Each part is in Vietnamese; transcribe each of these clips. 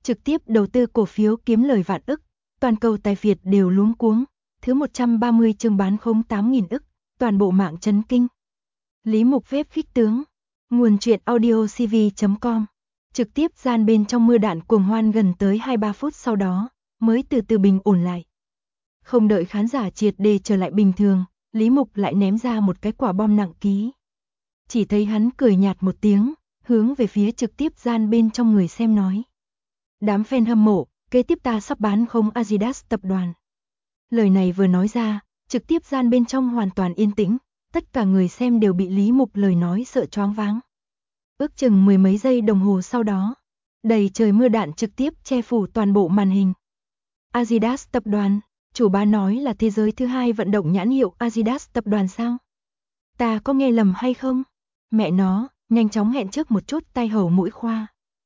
trực tiếp đầu tư cổ phiếu kiếm lời vạn ức, toàn cầu tài Việt đều luống cuống, thứ 130 chương bán khống 8.000 ức, toàn bộ mạng chấn kinh. Lý Mục phép khích tướng, nguồn truyện audio cv.com, trực tiếp gian bên trong mưa đạn cuồng hoan gần tới 2-3 phút sau đó, mới từ từ bình ổn lại. Không đợi khán giả triệt để trở lại bình thường, Lý Mục lại ném ra một cái quả bom nặng ký. Chỉ thấy hắn cười nhạt một tiếng, hướng về phía trực tiếp gian bên trong người xem nói. Đám fan hâm mộ, kế tiếp ta sắp bán khống Adidas tập đoàn. Lời này vừa nói ra, trực tiếp gian bên trong hoàn toàn yên tĩnh, tất cả người xem đều bị Lý Mục lời nói sợ choáng váng. Ước chừng mười mấy giây đồng hồ sau đó, đầy trời mưa đạn trực tiếp che phủ toàn bộ màn hình. Adidas tập đoàn, chủ bá nói là thế giới thứ hai vận động nhãn hiệu Adidas tập đoàn sao? Ta có nghe lầm hay không? Mẹ nó, nhanh chóng hẹn trước một chút tai hầu mũi khoa.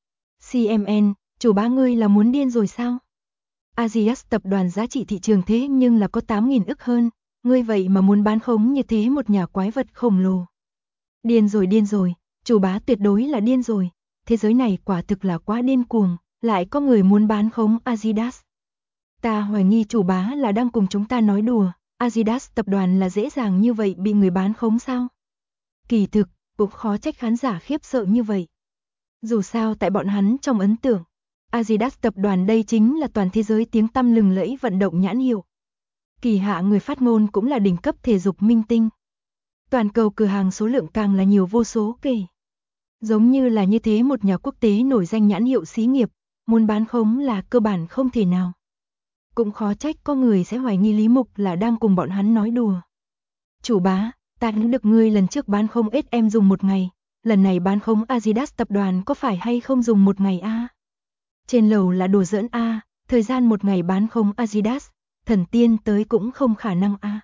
CMN, chủ bá ngươi là muốn điên rồi sao? Adidas tập đoàn giá trị thị trường thế nhưng là có 8.000 ức hơn, ngươi vậy mà muốn bán khống như thế một nhà quái vật khổng lồ. Điên rồi, chủ bá tuyệt đối là điên rồi, thế giới này quả thực là quá điên cuồng, lại có người muốn bán khống Adidas. Ta hoài nghi chủ bá là đang cùng chúng ta nói đùa, Adidas tập đoàn là dễ dàng như vậy bị người bán khống sao? Kỳ thực, cũng khó trách khán giả khiếp sợ như vậy. Dù sao tại bọn hắn trong ấn tượng, Adidas tập đoàn đây chính là toàn thế giới tiếng tăm lừng lẫy vận động nhãn hiệu. Kỳ hạ người phát ngôn cũng là đỉnh cấp thể dục minh tinh. Toàn cầu cửa hàng số lượng càng là nhiều vô số kể. Giống như là như thế một nhà quốc tế nổi danh nhãn hiệu xí nghiệp, muốn bán khống là cơ bản không thể nào. Cũng khó trách có người sẽ hoài nghi Lý Mục là đang cùng bọn hắn nói đùa. Chủ bá, ta nhớ được ngươi lần trước bán khống SM dùng một ngày, lần này bán khống Adidas tập đoàn có phải hay không dùng một ngày a? Trên lầu là đùa giỡn a, thời gian một ngày bán khống Adidas, thần tiên tới cũng không khả năng a.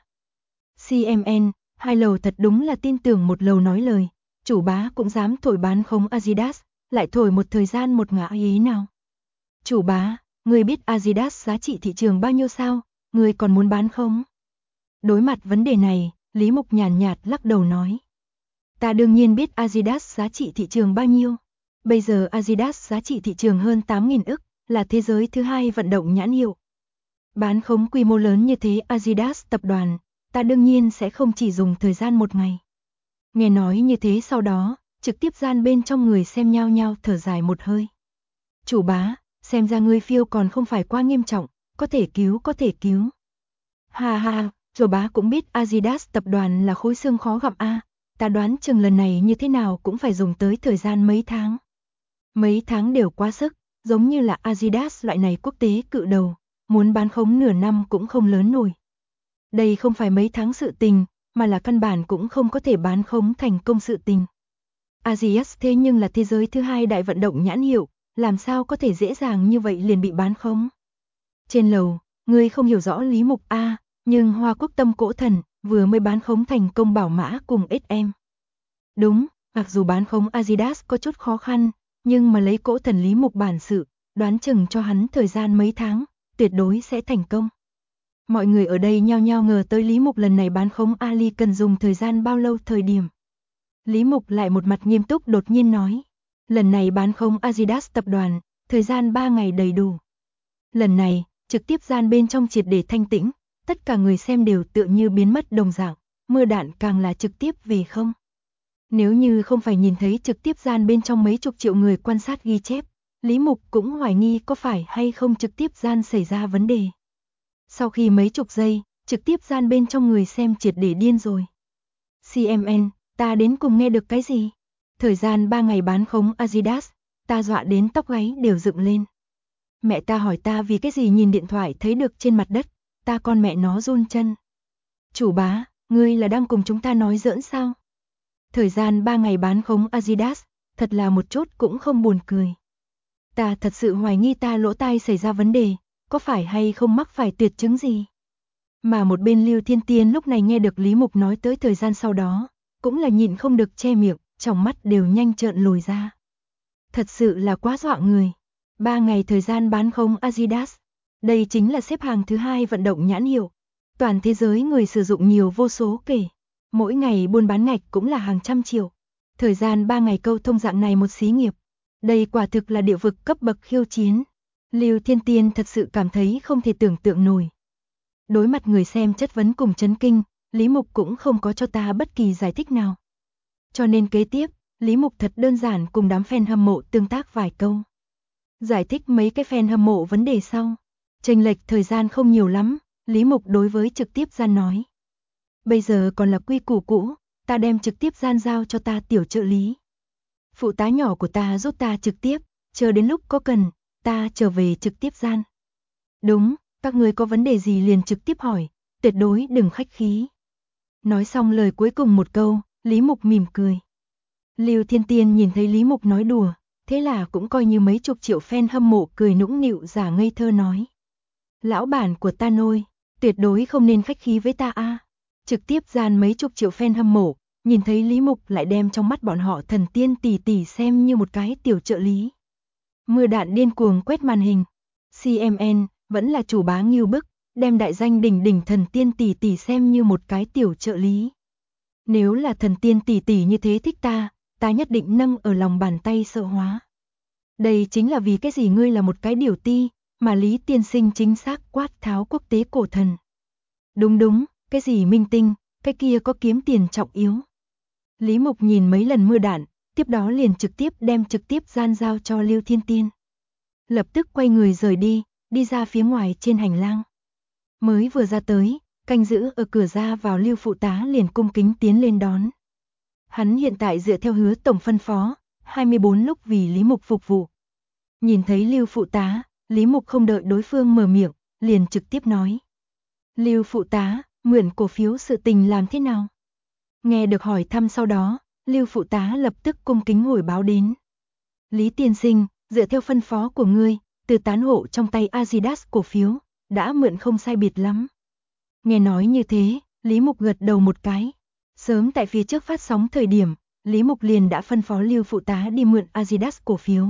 CMN, hai lầu thật đúng là tin tưởng một lầu nói lời, chủ bá cũng dám thổi bán khống Adidas, lại thổi một thời gian một ngã ý nào. Chủ bá, ngươi biết Adidas giá trị thị trường bao nhiêu sao, ngươi còn muốn bán không? Đối mặt vấn đề này, Lý Mục nhàn nhạt lắc đầu nói. Ta đương nhiên biết Adidas giá trị thị trường bao nhiêu. Bây giờ Adidas giá trị thị trường hơn 8.000 ức, là thế giới thứ hai vận động nhãn hiệu. Bán khống quy mô lớn như thế Adidas tập đoàn, ta đương nhiên sẽ không chỉ dùng thời gian một ngày. Nghe nói như thế sau đó, trực tiếp gian bên trong người xem nhao nhao thở dài một hơi. Chủ bá, xem ra ngươi phiêu còn không phải quá nghiêm trọng, có thể cứu. Ha ha, chủ bá cũng biết Adidas tập đoàn là khối xương khó gặm a, ta đoán chừng lần này như thế nào cũng phải dùng tới thời gian mấy tháng. Mấy tháng đều quá sức, giống như là Adidas loại này quốc tế cự đầu, muốn bán khống nửa năm cũng không lớn nổi. Đây không phải mấy tháng sự tình, mà là căn bản cũng không có thể bán khống thành công sự tình. Adidas thế nhưng là thế giới thứ hai đại vận động nhãn hiệu, làm sao có thể dễ dàng như vậy liền bị bán khống. Trên lầu, ngươi không hiểu rõ Lý Mục a, nhưng Hoa Quốc Tâm Cổ Thần vừa mới bán khống thành công Bảo Mã cùng SM. Đúng, mặc dù bán khống Adidas có chút khó khăn, nhưng mà lấy Cổ Thần Lý Mục bản sự, đoán chừng cho hắn thời gian mấy tháng, tuyệt đối sẽ thành công. Mọi người ở đây nhao nhao ngờ tới Lý Mục lần này bán khống Ali cần dùng thời gian bao lâu thời điểm. Lý Mục lại một mặt nghiêm túc đột nhiên nói, lần này bán khống Adidas tập đoàn, thời gian 3 ngày đầy đủ. Lần này, trực tiếp gian bên trong triệt để thanh tĩnh, tất cả người xem đều tựa như biến mất đồng dạng, mưa đạn càng là trực tiếp về không. Nếu như không phải nhìn thấy trực tiếp gian bên trong mấy chục triệu người quan sát ghi chép, Lý Mục cũng hoài nghi có phải hay không trực tiếp gian xảy ra vấn đề. Sau khi mấy chục giây, trực tiếp gian bên trong người xem triệt để điên rồi. CMN, ta đến cùng nghe được cái gì? Thời gian 3 ngày bán khống Adidas, ta dọa đến tóc gáy đều dựng lên. Mẹ ta hỏi ta vì cái gì nhìn điện thoại thấy được trên mặt đất, ta con mẹ nó run chân. Chủ bá, ngươi là đang cùng chúng ta nói giỡn sao? Thời gian 3 ngày bán khống Adidas, thật là một chút cũng không buồn cười. Ta thật sự hoài nghi ta lỗ tai xảy ra vấn đề, có phải hay không mắc phải tuyệt chứng gì? Mà một bên Lưu Thiên Tiên lúc này nghe được Lý Mục nói tới thời gian sau đó, cũng là nhịn không được che miệng, trong mắt đều nhanh trợn lồi ra. Thật sự là quá dọa người. 3 ngày thời gian bán khống Adidas, đây chính là xếp hàng thứ hai vận động nhãn hiệu. Toàn thế giới người sử dụng nhiều vô số kể, mỗi ngày buôn bán ngạch cũng là hàng trăm triệu. Thời gian 3 ngày câu thông dạng này một xí nghiệp, đây quả thực là địa vực cấp bậc khiêu chiến. Lưu Thiên Tiên thật sự cảm thấy không thể tưởng tượng nổi. Đối mặt người xem chất vấn cùng chấn kinh, Lý Mục cũng không có cho ta bất kỳ giải thích nào. Cho nên kế tiếp, Lý Mục thật đơn giản cùng đám fan hâm mộ tương tác vài câu. Giải thích mấy cái fan hâm mộ vấn đề sau. Chênh lệch thời gian không nhiều lắm, Lý Mục đối với trực tiếp gian nói. Bây giờ còn là quy củ cũ, ta đem trực tiếp gian giao cho ta tiểu trợ lý. Phụ tá nhỏ của ta giúp ta trực tiếp, chờ đến lúc có cần, ta trở về trực tiếp gian. Đúng, các người có vấn đề gì liền trực tiếp hỏi, tuyệt đối đừng khách khí. Nói xong lời cuối cùng một câu, Lý Mục mỉm cười. Lưu Thiên Tiên nhìn thấy Lý Mục nói đùa, thế là cũng coi như mấy chục triệu fan hâm mộ cười nũng nịu giả ngây thơ nói. Lão bản của ta nôi, tuyệt đối không nên khách khí với ta a. Trực tiếp gian mấy chục triệu fan hâm mộ, nhìn thấy Lý Mục lại đem trong mắt bọn họ thần tiên tỷ tỷ xem như một cái tiểu trợ lý. Mưa đạn điên cuồng quét màn hình. CMN vẫn là chủ bá ngưu bức, đem đại danh đỉnh đỉnh thần tiên tỷ tỷ xem như một cái tiểu trợ lý. Nếu là thần tiên tỷ tỷ như thế thích ta, ta nhất định nâng ở lòng bàn tay sợ hóa. Đây chính là vì cái gì ngươi là một cái điểu ti, mà Lý tiên sinh chính xác quát tháo quốc tế cổ thần. Đúng đúng, cái gì minh tinh, cái kia có kiếm tiền trọng yếu. Lý Mục nhìn mấy lần mưa đạn, tiếp đó liền trực tiếp đem trực tiếp gian giao cho Lưu Thiên Tiên. Lập tức quay người rời đi, đi ra phía ngoài trên hành lang. Mới vừa ra tới, canh giữ ở cửa ra vào Lưu phụ tá liền cung kính tiến lên đón. Hắn hiện tại dựa theo hứa tổng phân phó, 24 lúc vì Lý Mục phục vụ. Nhìn thấy Lưu phụ tá, Lý Mục không đợi đối phương mở miệng, liền trực tiếp nói. Lưu phụ tá, mượn cổ phiếu sự tình làm thế nào? Nghe được hỏi thăm sau đó, Lưu phụ tá lập tức cung kính hồi báo đến. Lý tiên sinh, dựa theo phân phó của ngươi, từ tán hộ trong tay Adidas cổ phiếu, đã mượn không sai biệt lắm. Nghe nói như thế, Lý Mục gật đầu một cái. Sớm tại phía trước phát sóng thời điểm, Lý Mục liền đã phân phó Lưu phụ tá đi mượn Adidas cổ phiếu.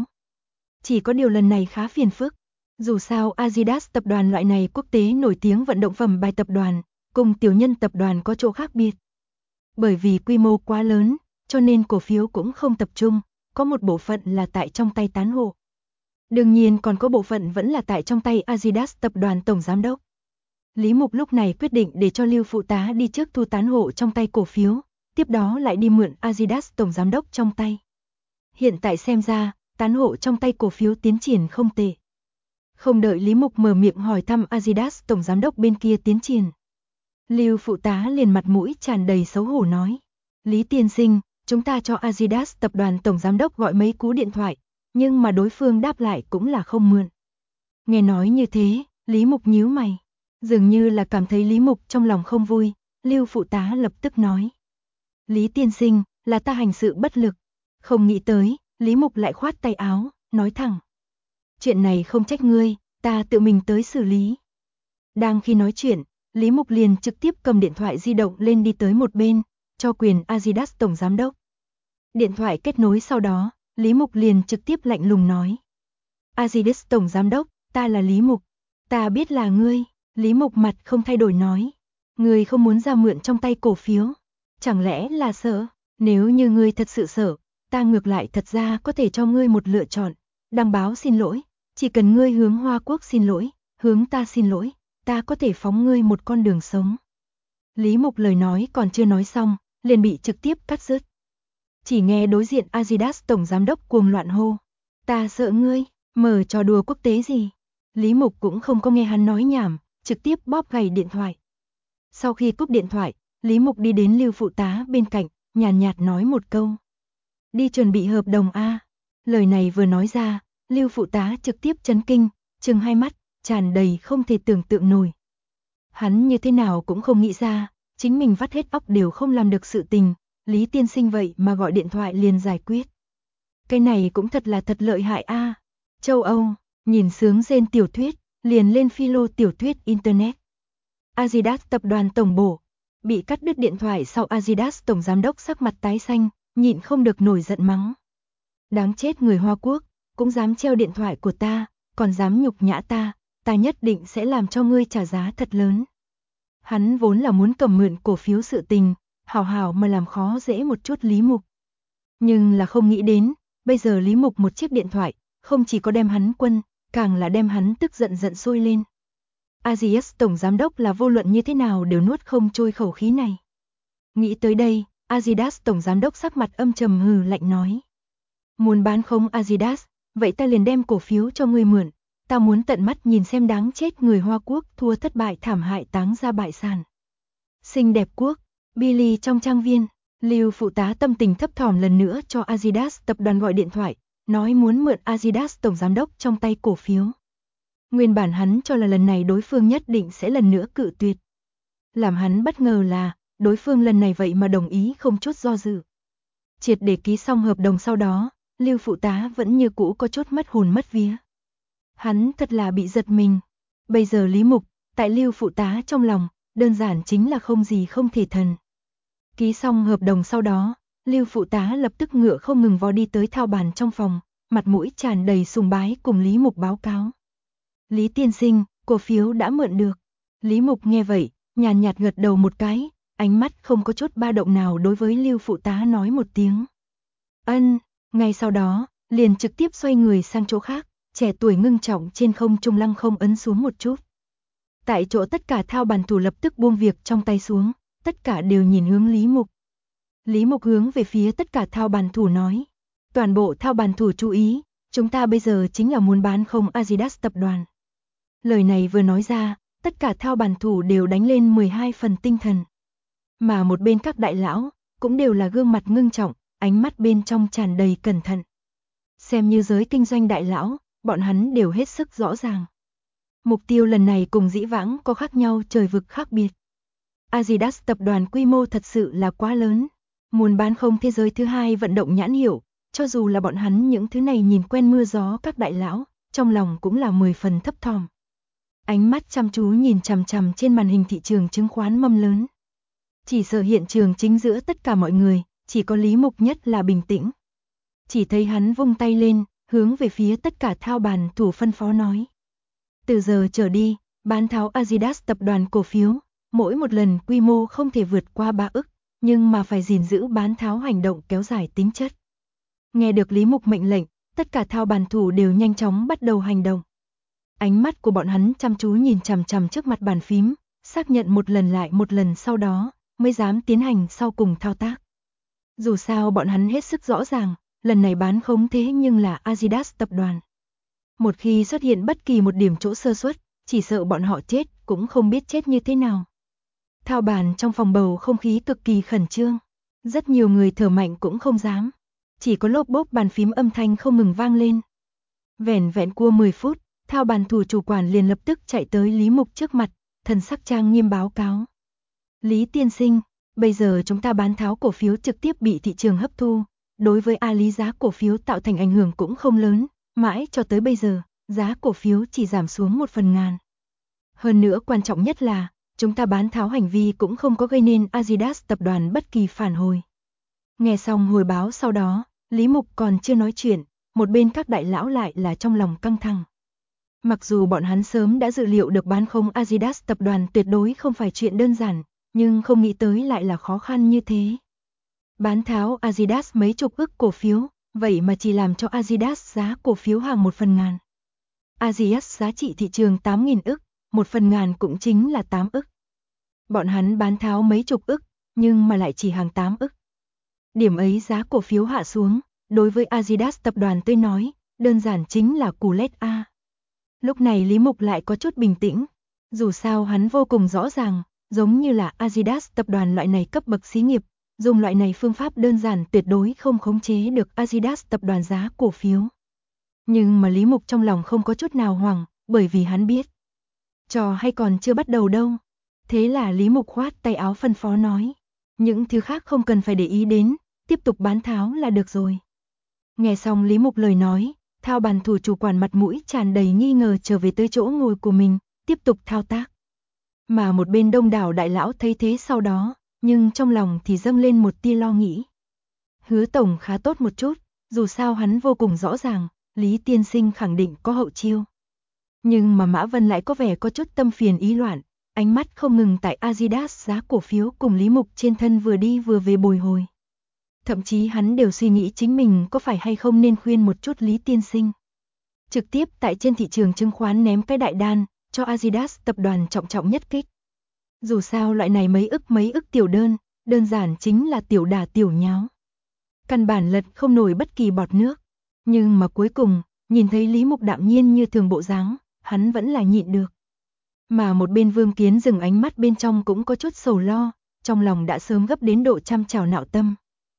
Chỉ có điều lần này khá phiền phức. Dù sao Adidas tập đoàn loại này quốc tế nổi tiếng vận động phẩm bài tập đoàn, cùng tiểu nhân tập đoàn có chỗ khác biệt. Bởi vì quy mô quá lớn, cho nên cổ phiếu cũng không tập trung, có một bộ phận là tại trong tay tán hộ. Đương nhiên còn có bộ phận vẫn là tại trong tay Adidas tập đoàn tổng giám đốc. Lý Mục lúc này quyết định để cho Lưu phụ tá đi trước thu tán hộ trong tay cổ phiếu, tiếp đó lại đi mượn Adidas tổng giám đốc trong tay. Hiện tại xem ra, tán hộ trong tay cổ phiếu tiến triển không tệ. Không đợi Lý Mục mở miệng hỏi thăm Adidas tổng giám đốc bên kia tiến triển. Lưu phụ tá liền mặt mũi tràn đầy xấu hổ nói. Lý tiên sinh, chúng ta cho Adidas tập đoàn tổng giám đốc gọi mấy cú điện thoại, nhưng mà đối phương đáp lại cũng là không mượn. Nghe nói như thế, Lý Mục nhíu mày. Dường như là cảm thấy Lý Mục trong lòng không vui, Lưu phụ tá lập tức nói. Lý tiên sinh, là ta hành sự bất lực. Không nghĩ tới, Lý Mục lại khoát tay áo, nói thẳng. Chuyện này không trách ngươi, ta tự mình tới xử lý. Đang khi nói chuyện, Lý Mục liền trực tiếp cầm điện thoại di động lên đi tới một bên, cho quyền Adidas tổng giám đốc. Điện thoại kết nối sau đó, Lý Mục liền trực tiếp lạnh lùng nói. Adidas tổng giám đốc, ta là Lý Mục. Ta biết là ngươi. Lý Mục mặt không thay đổi nói. Ngươi không muốn ra mượn trong tay cổ phiếu. Chẳng lẽ là sợ? Nếu như ngươi thật sự sợ, ta ngược lại thật ra có thể cho ngươi một lựa chọn. Đăng báo xin lỗi. Chỉ cần ngươi hướng Hoa Quốc xin lỗi, hướng ta xin lỗi, ta có thể phóng ngươi một con đường sống. Lý Mục lời nói còn chưa nói xong, liền bị trực tiếp cắt dứt. Chỉ nghe đối diện Adidas tổng giám đốc cuồng loạn hô. Ta sợ ngươi, mở trò đùa quốc tế gì? Lý Mục cũng không có nghe hắn nói nhảm, trực tiếp bóp gầy điện thoại. Sau khi cúp điện thoại, Lý Mục đi đến Lưu phụ tá bên cạnh, nhàn nhạt nói một câu. Đi chuẩn bị hợp đồng A. Lời này vừa nói ra, Lưu phụ tá trực tiếp chấn kinh, trừng hai mắt, tràn đầy không thể tưởng tượng nổi. Hắn như thế nào cũng không nghĩ ra, chính mình vắt hết óc đều không làm được sự tình, Lý tiên sinh vậy mà gọi điện thoại liền giải quyết. Cái này cũng thật là thật lợi hại a. Châu Âu, nhìn sướng rên tiểu thuyết, liền lên philo tiểu thuyết Internet. Adidas tập đoàn tổng bộ, bị cắt đứt điện thoại sau Adidas tổng giám đốc sắc mặt tái xanh, nhịn không được nổi giận mắng. Đáng chết người Hoa Quốc, cũng dám treo điện thoại của ta, còn dám nhục nhã ta, ta nhất định sẽ làm cho ngươi trả giá thật lớn. Hắn vốn là muốn cầm mượn cổ phiếu sự tình, hảo hảo mà làm khó dễ một chút Lý Mục. Nhưng là không nghĩ đến, bây giờ Lý Mục một chiếc điện thoại, không chỉ có đem hắn quân, càng là đem hắn tức giận sôi lên. Aziz tổng giám đốc là vô luận như thế nào đều nuốt không trôi khẩu khí này. Nghĩ tới đây, Adidas tổng giám đốc sắc mặt âm trầm hừ lạnh nói. Muốn bán không Adidas, vậy ta liền đem cổ phiếu cho ngươi mượn, ta muốn tận mắt nhìn xem đáng chết người Hoa Quốc thua thất bại thảm hại táng ra bại sản. Xinh đẹp quốc, Billy trong trang viên, Lưu phụ tá tâm tình thấp thỏm lần nữa cho Adidas tập đoàn gọi điện thoại, nói muốn mượn Adidas tổng giám đốc trong tay cổ phiếu. Nguyên bản hắn cho là lần này đối phương nhất định sẽ lần nữa cự tuyệt. Làm hắn bất ngờ là, đối phương lần này vậy mà đồng ý không chút do dự. Triệt để ký xong hợp đồng sau đó, Lưu phụ tá vẫn như cũ có chút mất hồn mất vía. Hắn thật là bị giật mình. Bây giờ Lý Mục, tại Lưu phụ tá trong lòng, đơn giản chính là không gì không thể thần. Ký xong hợp đồng sau đó, Lưu phụ tá lập tức ngựa không ngừng vó đi tới thao bàn trong phòng, mặt mũi tràn đầy sùng bái cùng Lý Mục báo cáo. Lý tiên sinh, cổ phiếu đã mượn được. Lý Mục nghe vậy, nhàn nhạt gật đầu một cái, ánh mắt không có chút ba động nào đối với Lưu phụ tá nói một tiếng. Ân, ngay sau đó, liền trực tiếp xoay người sang chỗ khác, trẻ tuổi ngưng trọng trên không trung lăng không ấn xuống một chút. Tại chỗ tất cả thao bàn thủ lập tức buông việc trong tay xuống, tất cả đều nhìn hướng Lý Mục. Lý Mục hướng về phía tất cả thao bàn thủ nói. Toàn bộ thao bàn thủ chú ý, chúng ta bây giờ chính là muốn bán không Adidas tập đoàn. Lời này vừa nói ra, tất cả thao bàn thủ đều đánh lên 12 phần tinh thần. Mà một bên các đại lão, cũng đều là gương mặt ngưng trọng, ánh mắt bên trong tràn đầy cẩn thận. Xem như giới kinh doanh đại lão, bọn hắn đều hết sức rõ ràng. Mục tiêu lần này cùng dĩ vãng có khác nhau trời vực khác biệt. Adidas tập đoàn quy mô thật sự là quá lớn. Muốn bán không thế giới thứ hai vận động nhãn hiệu, cho dù là bọn hắn những thứ này nhìn quen mưa gió các đại lão, trong lòng cũng là 10 phần thấp thỏm. Ánh mắt chăm chú nhìn chằm chằm trên màn hình thị trường chứng khoán mâm lớn. Chỉ sợ hiện trường chính giữa tất cả mọi người, chỉ có Lý Mục nhất là bình tĩnh. Chỉ thấy hắn vung tay lên, hướng về phía tất cả thao bàn thủ phân phó nói. Từ giờ trở đi, bán tháo Adidas tập đoàn cổ phiếu, mỗi một lần quy mô không thể vượt qua 3 ức, nhưng mà phải gìn giữ bán tháo hành động kéo dài tính chất. Nghe được Lý Mục mệnh lệnh, tất cả thao bàn thủ đều nhanh chóng bắt đầu hành động. Ánh mắt của bọn hắn chăm chú nhìn chằm chằm trước mặt bàn phím, xác nhận một lần lại một lần sau đó, mới dám tiến hành sau cùng thao tác. Dù sao bọn hắn hết sức rõ ràng, lần này bán không thế nhưng là Adidas tập đoàn. Một khi xuất hiện bất kỳ một điểm chỗ sơ suất, chỉ sợ bọn họ chết cũng không biết chết như thế nào. Thao bàn trong phòng bầu không khí cực kỳ khẩn trương. Rất nhiều người thở mạnh cũng không dám. Chỉ có lốp bốp bàn phím âm thanh không ngừng vang lên. Vẻn vẹn qua 10 phút, thao bàn thủ chủ quản liền lập tức chạy tới Lý Mục trước mặt, thần sắc trang nghiêm báo cáo. Lý tiên sinh, bây giờ chúng ta bán tháo cổ phiếu trực tiếp bị thị trường hấp thu. Đối với lý giá cổ phiếu tạo thành ảnh hưởng cũng không lớn, mãi cho tới bây giờ, giá cổ phiếu chỉ giảm xuống 1/1000. Hơn nữa quan trọng nhất là, chúng ta bán tháo hành vi cũng không có gây nên Adidas tập đoàn bất kỳ phản hồi. Nghe xong hồi báo sau đó, Lý Mục còn chưa nói chuyện, một bên các đại lão lại là trong lòng căng thẳng. Mặc dù bọn hắn sớm đã dự liệu được bán không Adidas tập đoàn tuyệt đối không phải chuyện đơn giản, nhưng không nghĩ tới lại là khó khăn như thế. Bán tháo Adidas mấy chục ức cổ phiếu, vậy mà chỉ làm cho Adidas giá cổ phiếu hàng 1/1000. Adidas giá trị thị trường 8.000 ức, 1/1000 cũng chính là 8 ức. Bọn hắn bán tháo mấy chục ức, nhưng mà lại chỉ hàng 8 ức. Điểm ấy giá cổ phiếu hạ xuống, đối với Adidas tập đoàn tôi nói, đơn giản chính là cú lết A. Lúc này Lý Mục lại có chút bình tĩnh, dù sao hắn vô cùng rõ ràng, giống như là Adidas tập đoàn loại này cấp bậc xí nghiệp, dùng loại này phương pháp đơn giản tuyệt đối không khống chế được Adidas tập đoàn giá cổ phiếu. Nhưng mà Lý Mục trong lòng không có chút nào hoảng, bởi vì hắn biết. Trò hay còn chưa bắt đầu đâu. Thế là Lý Mục khoát tay áo phân phó nói. Những thứ khác không cần phải để ý đến, tiếp tục bán tháo là được rồi. Nghe xong Lý Mục lời nói, thao bàn thủ chủ quản mặt mũi tràn đầy nghi ngờ trở về tới chỗ ngồi của mình, tiếp tục thao tác. Mà một bên đông đảo đại lão thấy thế sau đó, nhưng trong lòng thì dâng lên một tia lo nghĩ. Hứa tổng khá tốt một chút, dù sao hắn vô cùng rõ ràng, Lý tiên sinh khẳng định có hậu chiêu. Nhưng mà Mã Vân lại có vẻ có chút tâm phiền ý loạn, ánh mắt không ngừng tại Adidas giá cổ phiếu cùng Lý Mục trên thân vừa đi vừa về bồi hồi. Thậm chí hắn đều suy nghĩ chính mình có phải hay không nên khuyên một chút Lý tiên sinh. trực tiếp tại trên thị trường chứng khoán ném cái đại đan, cho Adidas tập đoàn trọng trọng nhất kích. Dù sao loại này mấy ức tiểu đơn giản chính là tiểu đà tiểu nháo. Căn bản lật không nổi bất kỳ bọt nước. Nhưng mà cuối cùng, nhìn thấy Lý Mục đạm nhiên như thường bộ dáng, hắn vẫn là nhịn được. Mà một bên Vương Kiến dừng ánh mắt bên trong cũng có chút sầu lo, trong lòng đã sớm gấp đến độ trăm trào nạo tâm.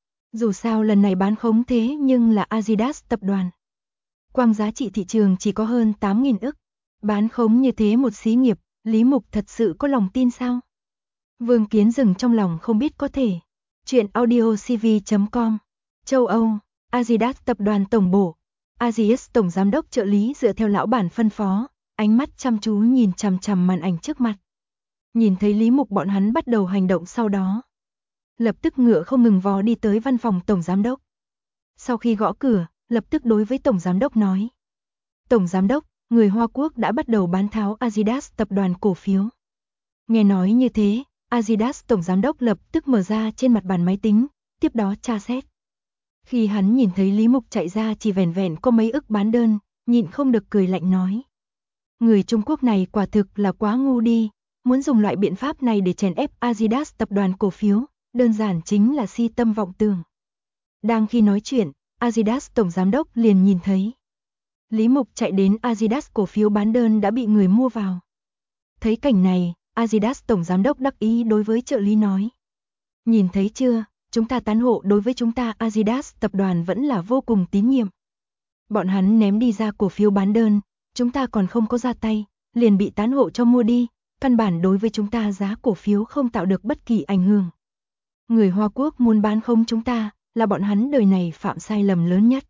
Dù sao lần này bán khống thế nhưng là Adidas tập đoàn. Quang giá trị thị trường chỉ có hơn 8.000 ức. Bán khống như thế một xí nghiệp, Lý Mục thật sự có lòng tin sao? Vương Kiến dừng trong lòng không biết có thể. Chuyện audiocv.com. Châu Âu, Adidas tập đoàn tổng bộ. Aziz tổng giám đốc trợ lý dựa theo lão bản phân phó, ánh mắt chăm chú nhìn chằm chằm màn ảnh trước mặt. Nhìn thấy Lý Mục bọn hắn bắt đầu hành động sau đó. Lập tức ngựa không ngừng vó đi tới văn phòng tổng giám đốc. Sau khi gõ cửa, lập tức đối với tổng giám đốc nói. Tổng giám đốc, người Hoa Quốc đã bắt đầu bán tháo Adidas tập đoàn cổ phiếu. Nghe nói như thế, Adidas tổng giám đốc lập tức mở ra trên mặt bàn máy tính, tiếp đó tra xét. Khi hắn nhìn thấy Lý Mục chạy ra chỉ vẻn vẹn có mấy ức bán đơn, nhịn không được cười lạnh nói. Người Trung Quốc này quả thực là quá ngu đi, muốn dùng loại biện pháp này để chèn ép Adidas tập đoàn cổ phiếu, đơn giản chính là si tâm vọng tưởng. Đang khi nói chuyện, Adidas tổng giám đốc liền nhìn thấy. Lý Mục chạy đến Adidas cổ phiếu bán đơn đã bị người mua vào. Thấy cảnh này, Adidas tổng giám đốc đắc ý đối với trợ lý nói. Nhìn thấy chưa, chúng ta tán hộ đối với chúng ta Adidas tập đoàn vẫn là vô cùng tín nhiệm. Bọn hắn ném đi ra cổ phiếu bán đơn, chúng ta còn không có ra tay, liền bị tán hộ cho mua đi, căn bản đối với chúng ta giá cổ phiếu không tạo được bất kỳ ảnh hưởng. Người Hoa Quốc muốn bán khống chúng ta, là bọn hắn đời này phạm sai lầm lớn nhất.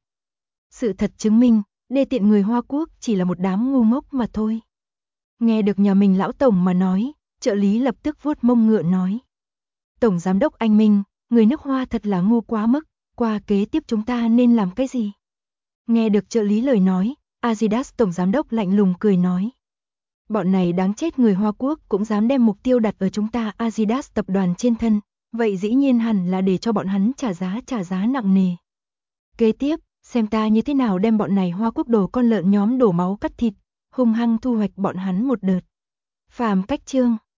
Sự thật chứng minh, đê tiện người Hoa Quốc chỉ là một đám ngu ngốc mà thôi. Nghe được nhà mình lão tổng mà nói, trợ lý lập tức vuốt mông ngựa nói. Tổng giám đốc anh Minh, người nước Hoa thật là ngu quá mức, qua kế tiếp chúng ta nên làm cái gì? Nghe được trợ lý lời nói, Adidas tổng giám đốc lạnh lùng cười nói. Bọn này đáng chết người Hoa Quốc cũng dám đem mục tiêu đặt ở chúng ta Adidas tập đoàn trên thân, vậy dĩ nhiên hẳn là để cho bọn hắn trả giá nặng nề. Kế tiếp, xem ta như thế nào đem bọn này Hoa Quốc đồ con lợn nhóm đổ máu cắt thịt, hung hăng thu hoạch bọn hắn một đợt. Phàm Cách Chương